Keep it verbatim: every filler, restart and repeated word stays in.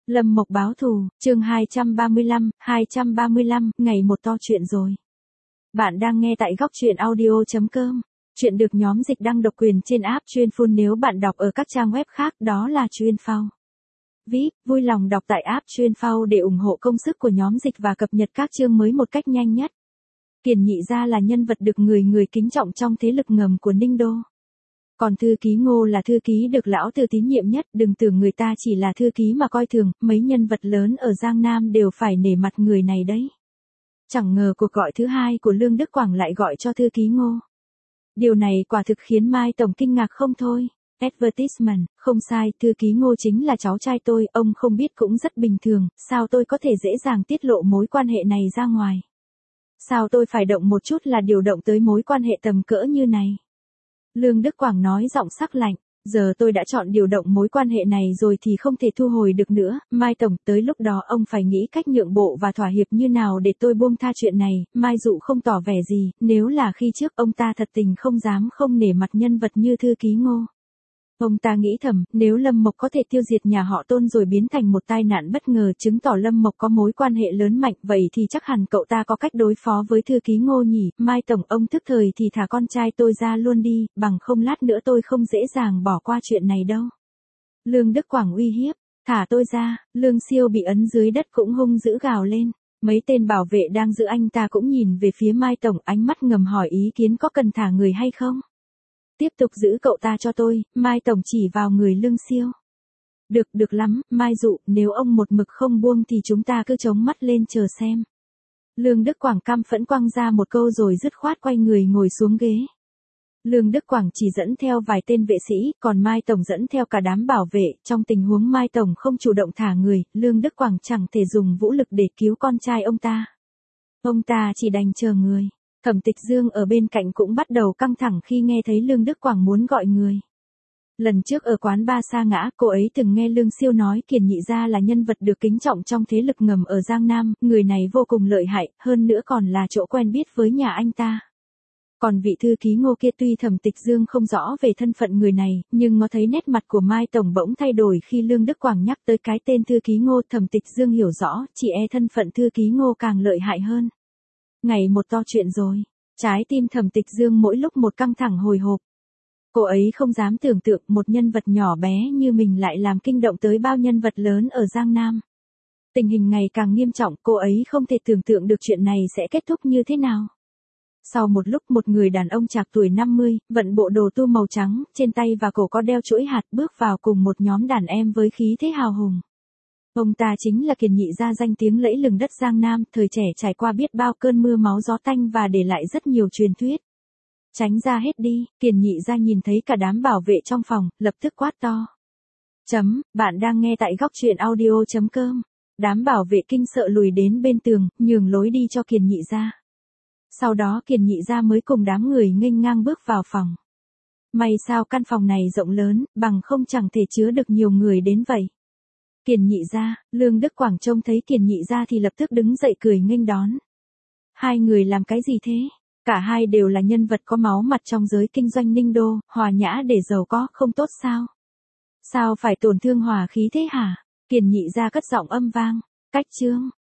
Lâm Mộc báo thù, chương hai trăm ba mươi lăm, hai trăm ba mươi lăm, ngày một to chuyện rồi. Bạn đang nghe tại góc truyện audio chấm com. Chuyện được nhóm dịch đăng độc quyền trên app Chuyên.Phun, nếu bạn đọc ở các trang web khác đó là Chuyên.Phau. vê i pê, vui lòng đọc tại app Chuyên.Phau để ủng hộ công sức của nhóm dịch và cập nhật các chương mới một cách nhanh nhất. Kiền Nhị Gia là nhân vật được người người kính trọng trong thế lực ngầm của Ninh Đô. Còn thư ký Ngô là thư ký được lão Từ tín nhiệm nhất, đừng tưởng người ta chỉ là thư ký mà coi thường, mấy nhân vật lớn ở Giang Nam đều phải nể mặt người này đấy. Chẳng ngờ cuộc gọi thứ hai của Lương Đức Quảng lại gọi cho thư ký Ngô. Điều này quả thực khiến Mai Tổng kinh ngạc không thôi. Advertisement, không sai, thư ký Ngô chính là cháu trai tôi, ông không biết cũng rất bình thường, sao tôi có thể dễ dàng tiết lộ mối quan hệ này ra ngoài. Sao tôi phải động một chút là điều động tới mối quan hệ tầm cỡ như này. Lương Đức Quảng nói giọng sắc lạnh, giờ tôi đã chọn điều động mối quan hệ này rồi thì không thể thu hồi được nữa, Mai Tổng, tới lúc đó ông phải nghĩ cách nhượng bộ và thỏa hiệp như nào để tôi buông tha chuyện này. Mai Dụ không tỏ vẻ gì, nếu là khi trước ông ta thật tình không dám không nể mặt nhân vật như thư ký Ngô. Ông ta nghĩ thầm, nếu Lâm Mộc có thể tiêu diệt nhà họ Tôn rồi biến thành một tai nạn bất ngờ chứng tỏ Lâm Mộc có mối quan hệ lớn mạnh, vậy thì chắc hẳn cậu ta có cách đối phó với thư ký Ngô nhỉ. Mai Tổng, ông thức thời thì thả con trai tôi ra luôn đi, bằng không lát nữa tôi không dễ dàng bỏ qua chuyện này đâu. Lương Đức Quảng uy hiếp, thả tôi ra. Lương Siêu bị ấn dưới đất cũng hung dữ gào lên. Mấy tên bảo vệ đang giữ anh ta cũng nhìn về phía Mai Tổng, ánh mắt ngầm hỏi ý kiến có cần thả người hay không. Tiếp tục giữ cậu ta cho tôi, Mai Tổng chỉ vào người Lương Siêu. Được, được lắm, Mai Dụ, nếu ông một mực không buông thì chúng ta cứ chống mắt lên chờ xem. Lương Đức Quảng căm phẫn quăng ra một câu rồi dứt khoát quay người ngồi xuống ghế. Lương Đức Quảng chỉ dẫn theo vài tên vệ sĩ, còn Mai Tổng dẫn theo cả đám bảo vệ. Trong tình huống Mai Tổng không chủ động thả người, Lương Đức Quảng chẳng thể dùng vũ lực để cứu con trai ông ta. Ông ta chỉ đành chờ người. Thẩm Tịch Dương ở bên cạnh cũng bắt đầu căng thẳng khi nghe thấy Lương Đức Quảng muốn gọi người. Lần trước ở quán ba Sa Ngã, cô ấy từng nghe Lương Siêu nói Kiền Nhị Gia là nhân vật được kính trọng trong thế lực ngầm ở Giang Nam, người này vô cùng lợi hại, hơn nữa còn là chỗ quen biết với nhà anh ta. Còn vị thư ký Ngô kia tuy Thẩm Tịch Dương không rõ về thân phận người này, nhưng nó thấy nét mặt của Mai Tổng bỗng thay đổi khi Lương Đức Quảng nhắc tới cái tên thư ký Ngô. Thẩm Tịch Dương hiểu rõ, chỉ e thân phận thư ký Ngô càng lợi hại hơn. Ngày một to chuyện rồi. Trái tim Thẩm Tịch Dương mỗi lúc một căng thẳng hồi hộp. Cô ấy không dám tưởng tượng một nhân vật nhỏ bé như mình lại làm kinh động tới bao nhân vật lớn ở Giang Nam. Tình hình ngày càng nghiêm trọng, cô ấy không thể tưởng tượng được chuyện này sẽ kết thúc như thế nào. Sau một lúc, một người đàn ông trạc tuổi năm mươi, vận bộ đồ tu màu trắng, trên tay và cổ có đeo chuỗi hạt, bước vào cùng một nhóm đàn em với khí thế hào hùng. Ông ta chính là Kiền Nhị Gia danh tiếng lẫy lừng đất Giang Nam, thời trẻ trải qua biết bao cơn mưa máu gió tanh và để lại rất nhiều truyền thuyết. Tránh ra hết đi. Kiền Nhị Gia nhìn thấy cả đám bảo vệ trong phòng, lập tức quát to. Chấm, bạn đang nghe tại góc truyện audio chấm com. Đám bảo vệ kinh sợ lùi đến bên tường, nhường lối đi cho Kiền Nhị Gia. Sau đó Kiền Nhị Gia mới cùng đám người nghênh ngang bước vào phòng. May sao căn phòng này rộng lớn, bằng không chẳng thể chứa được nhiều người đến vậy. Kiền Nhị Gia, Lương Đức Quảng trông thấy Kiền Nhị Gia thì lập tức đứng dậy cười nghênh đón. Hai người làm cái gì thế? Cả hai đều là nhân vật có máu mặt trong giới kinh doanh Ninh Đô, hòa nhã để giàu có, không tốt sao? Sao phải tổn thương hòa khí thế hả? Kiền Nhị Gia cất giọng âm vang. Cách chương,